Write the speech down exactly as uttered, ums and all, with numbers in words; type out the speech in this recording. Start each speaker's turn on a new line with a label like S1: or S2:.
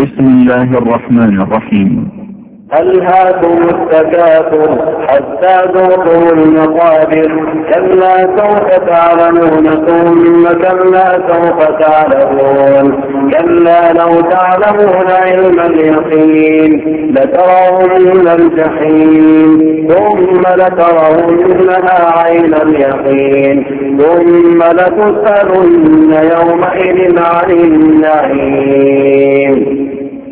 S1: بسم الله الرحمن الرحيم.
S2: ألهاكم التكاثر حتى ذوقتم المقابر كلا سوف تعلمون ثم كلا سوف تعلمون كلا لو تعلمون علم اليقين لترون الجحيم ثم لترونها عين اليقين ثم لتسألن يومئذ عن النعيم.